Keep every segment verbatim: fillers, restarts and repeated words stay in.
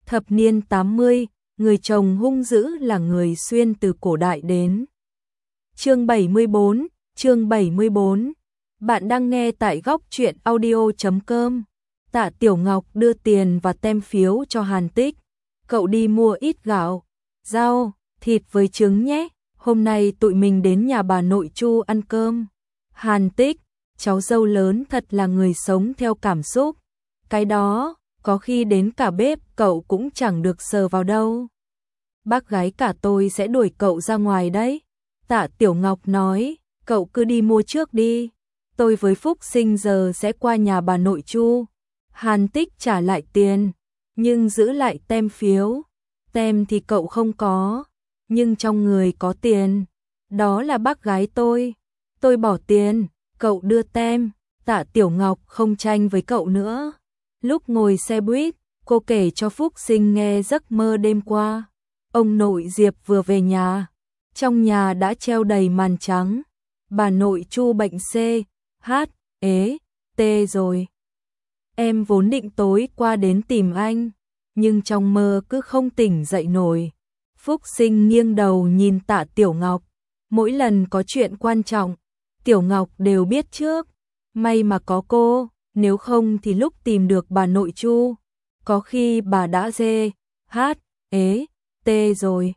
Thập niên tám mươi, người chồng hung dữ là người xuyên từ cổ đại đến. Chương bảy mươi bốn, chương bảy mươi bốn. Bạn đang nghe tại góc truyện audio chấm com. Tạ Tiểu Ngọc đưa tiền và tem phiếu cho Hàn Tích. Cậu đi mua ít gạo, rau, thịt với trứng nhé. Hôm nay tụi mình đến nhà bà nội Chu ăn cơm. Hàn Tích, cháu dâu lớn thật là người sống theo cảm xúc. Cái đó, có khi đến cả bếp cậu cũng chẳng được sờ vào đâu. Bác gái cả tôi sẽ đuổi cậu ra ngoài đấy. Tạ Tiểu Ngọc nói, cậu cứ đi mua trước đi. Tôi với Phúc Sinh giờ sẽ qua nhà bà nội Chu. Hàn Tích trả lại tiền, nhưng giữ lại tem phiếu. Tem thì cậu không có, nhưng trong người có tiền. Đó là bác gái tôi. Tôi bỏ tiền, cậu đưa tem. Tạ Tiểu Ngọc không tranh với cậu nữa. Lúc ngồi xe buýt, cô kể cho Phúc Sinh nghe giấc mơ đêm qua. Ông nội Diệp vừa về nhà. Trong nhà đã treo đầy màn trắng. Bà nội Chu bệnh C, H, ế, T rồi. Em vốn định tối qua đến tìm anh, nhưng trong mơ cứ không tỉnh dậy nổi. Phúc Sinh nghiêng đầu nhìn Tạ Tiểu Ngọc. Mỗi lần có chuyện quan trọng, Tiểu Ngọc đều biết trước. May mà có cô, nếu không thì lúc tìm được bà nội Chu, có khi bà đã dê, hát, ế, tê rồi.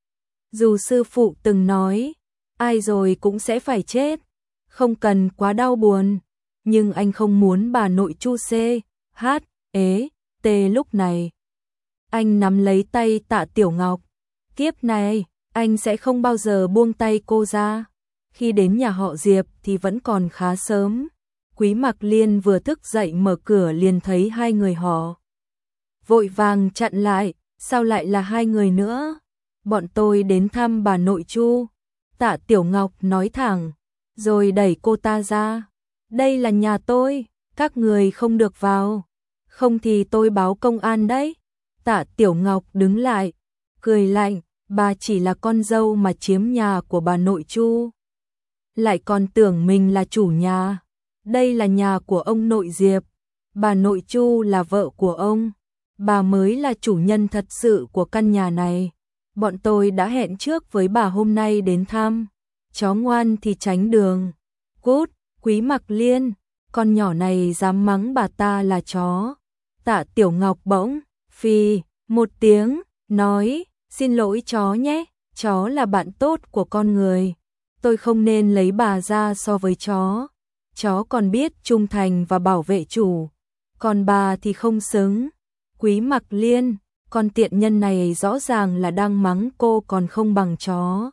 Dù sư phụ từng nói, ai rồi cũng sẽ phải chết, không cần quá đau buồn, nhưng anh không muốn bà nội Chu C, hát, ế, tê lúc này. Anh nắm lấy tay Tạ Tiểu Ngọc. Kiếp này, anh sẽ không bao giờ buông tay cô ra. Khi đến nhà họ Diệp thì vẫn còn khá sớm. Quý Mặc Liên vừa thức dậy mở cửa liền thấy hai người họ. Vội vàng chặn lại, sao lại là hai người nữa? Bọn tôi đến thăm bà nội Chu. Tạ Tiểu Ngọc nói thẳng, rồi đẩy cô ta ra. Đây là nhà tôi, các người không được vào. Không thì tôi báo công an đấy. Tạ Tiểu Ngọc đứng lại, cười lạnh, bà chỉ là con dâu mà chiếm nhà của bà nội Chu. Lại còn tưởng mình là chủ nhà. Đây là nhà của ông nội Diệp. Bà nội Chu là vợ của ông. Bà mới là chủ nhân thật sự của căn nhà này. Bọn tôi đã hẹn trước với bà hôm nay đến thăm. Chó ngoan thì tránh đường. Cút, Quý Mặc Liên, con nhỏ này dám mắng bà ta là chó. Tạ Tiểu Ngọc bỗng phì một tiếng, nói, xin lỗi chó nhé, chó là bạn tốt của con người. Tôi không nên lấy bà ra so với chó. Chó còn biết trung thành và bảo vệ chủ, còn bà thì không xứng. Quý Mặc Liên, con tiện nhân này rõ ràng là đang mắng cô còn không bằng chó.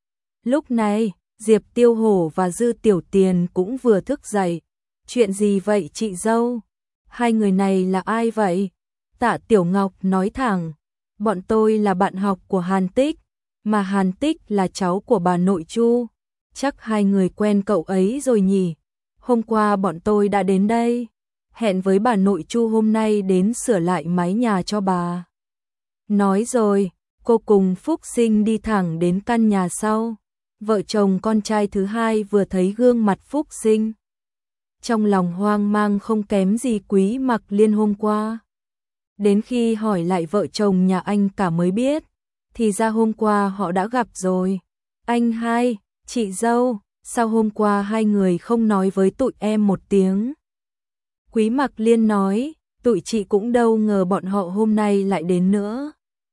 Lúc này, Diệp Tiêu Hổ và Dư Tiểu Tiền cũng vừa thức dậy. Chuyện gì vậy chị dâu? Hai người này là ai vậy? Tạ Tiểu Ngọc nói thẳng, bọn tôi là bạn học của Hàn Tích, mà Hàn Tích là cháu của bà nội Chu. Chắc hai người quen cậu ấy rồi nhỉ? Hôm qua bọn tôi đã đến đây, hẹn với bà nội Chu hôm nay đến sửa lại mái nhà cho bà. Nói rồi, cô cùng Phúc Sinh đi thẳng đến căn nhà sau. Vợ chồng con trai thứ hai vừa thấy gương mặt Phúc Sinh, trong lòng hoang mang không kém gì Quý Mặc Liên hôm qua. Đến khi hỏi lại vợ chồng nhà anh cả mới biết, thì ra hôm qua họ đã gặp rồi. Anh hai, chị dâu, sao hôm qua hai người không nói với tụi em một tiếng? Quý Mặc Liên nói, tụi chị cũng đâu ngờ bọn họ hôm nay lại đến nữa.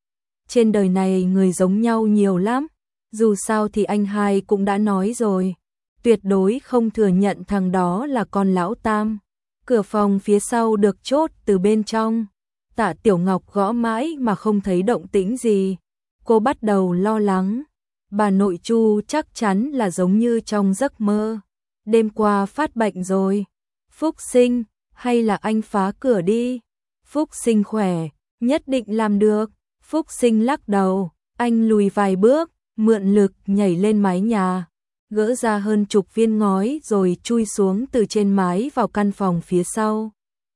Trên đời này người giống nhau nhiều lắm, dù sao thì anh hai cũng đã nói rồi, tuyệt đối không thừa nhận thằng đó là con lão tam. Cửa phòng phía sau được chốt từ bên trong. Tạ Tiểu Ngọc gõ mãi mà không thấy động tĩnh gì. Cô bắt đầu lo lắng. Bà nội Chu chắc chắn là giống như trong giấc mơ. Đêm qua phát bệnh rồi. Phúc Sinh, hay là anh phá cửa đi. Phúc Sinh khỏe, nhất định làm được. Phúc Sinh lắc đầu, anh lùi vài bước, mượn lực nhảy lên mái nhà, gỡ ra hơn chục viên ngói rồi chui xuống từ trên mái vào căn phòng phía sau.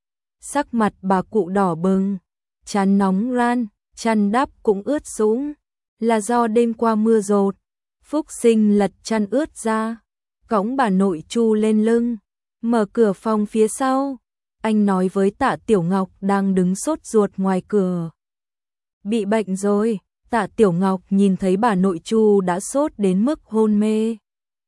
Sắc mặt bà cụ đỏ bừng, chán nóng ran, chăn đắp cũng ướt sũng, là do đêm qua mưa dột. Phúc Sinh lật chăn ướt ra, cõng bà nội Chu lên lưng, mở cửa phòng phía sau. Anh nói với Tạ Tiểu Ngọc đang đứng sốt ruột ngoài cửa. Bị bệnh rồi. Tạ Tiểu Ngọc nhìn thấy bà nội Chu đã sốt đến mức hôn mê.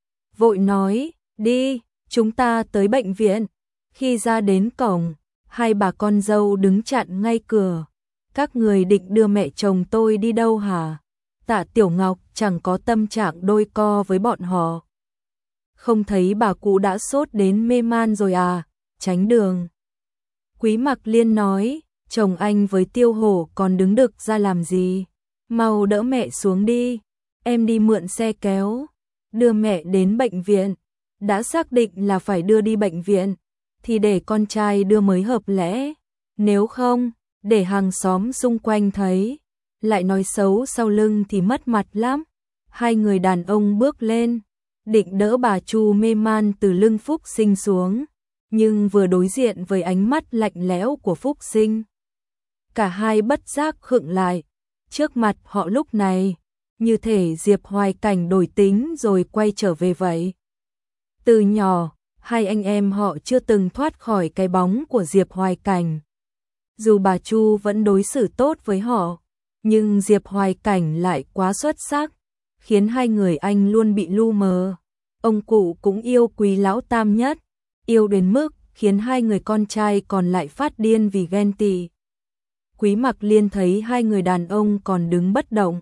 Vội nói, đi, chúng ta tới bệnh viện. Khi ra đến cổng, hai bà con dâu đứng chặn ngay cửa. Các người định đưa mẹ chồng tôi đi đâu hả? Tạ Tiểu Ngọc chẳng có tâm trạng đôi co với bọn họ. Không thấy bà cụ đã sốt đến mê man rồi à, tránh đường. Quý Mặc Liên nói, chồng anh với Tiêu Hổ còn đứng đực ra làm gì? Mau đỡ mẹ xuống đi, em đi mượn xe kéo, đưa mẹ đến bệnh viện. Đã xác định là phải đưa đi bệnh viện, thì để con trai đưa mới hợp lẽ. Nếu không, để hàng xóm xung quanh thấy, lại nói xấu sau lưng thì mất mặt lắm. Hai người đàn ông bước lên, định đỡ bà Chu mê man từ lưng Phúc Sinh xuống, nhưng vừa đối diện với ánh mắt lạnh lẽo của Phúc Sinh, cả hai bất giác khựng lại. Trước mặt họ lúc này, như thể Diệp Hoài Cảnh đổi tính rồi quay trở về vậy. Từ nhỏ, hai anh em họ chưa từng thoát khỏi cái bóng của Diệp Hoài Cảnh. Dù bà Chu vẫn đối xử tốt với họ, nhưng Diệp Hoài Cảnh lại quá xuất sắc, khiến hai người anh luôn bị lu mờ. Ông cụ cũng yêu Quý Lão Tam nhất, yêu đến mức khiến hai người con trai còn lại phát điên vì ghen tị. Quý Mặc Liên thấy hai người đàn ông còn đứng bất động.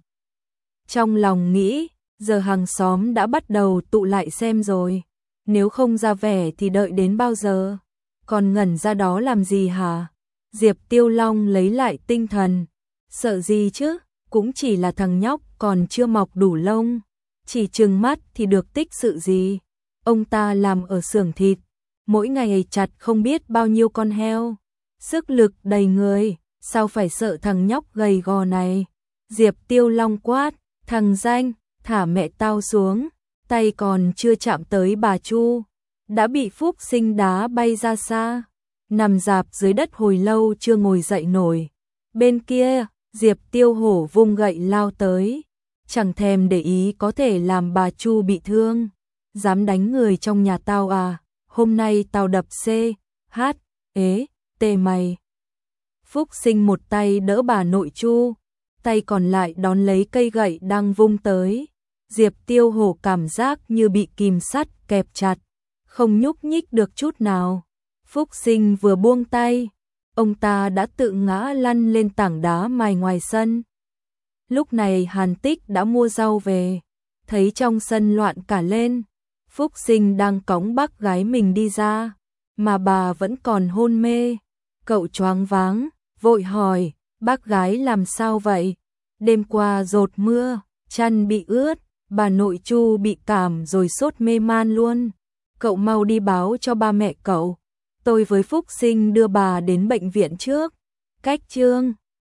Trong lòng nghĩ, giờ hàng xóm đã bắt đầu tụ lại xem rồi. Nếu không ra vẻ thì đợi đến bao giờ? Còn ngẩn ra đó làm gì hả? Diệp Tiêu Long lấy lại tinh thần. Sợ gì chứ? Cũng chỉ là thằng nhóc còn chưa mọc đủ lông. Chỉ trừng mắt thì được tích sự gì? Ông ta làm ở xưởng thịt, mỗi ngày chặt không biết bao nhiêu con heo. Sức lực đầy người, sao phải sợ thằng nhóc gầy gò này? Diệp Tiêu Long quát, thằng danh, thả mẹ tao xuống. Tay còn chưa chạm tới bà Chu, đã bị Phúc Sinh đá bay ra xa, nằm rạp dưới đất hồi lâu chưa ngồi dậy nổi. Bên kia, Diệp Tiêu Hổ vung gậy lao tới, chẳng thèm để ý có thể làm bà Chu bị thương. Dám đánh người trong nhà tao à? Hôm nay tao đập C, H, ế, tê mày. Phúc Sinh một tay đỡ bà nội Chu, tay còn lại đón lấy cây gậy đang vung tới. Diệp Tiêu Hổ cảm giác như bị kìm sắt kẹp chặt, không nhúc nhích được chút nào. Phúc Sinh vừa buông tay, ông ta đã tự ngã lăn lên tảng đá mài ngoài sân. Lúc này Hàn Tích đã mua rau về, thấy trong sân loạn cả lên. Phúc Sinh đang cõng bác gái mình đi ra, mà bà vẫn còn hôn mê. Cậu choáng váng, vội hỏi, bác gái làm sao vậy? Đêm qua dột mưa, chăn bị ướt. Bà nội Chu bị cảm rồi sốt mê man luôn. Cậu mau đi báo cho ba mẹ cậu. Tôi với Phúc Sinh đưa bà đến bệnh viện trước. Cách chương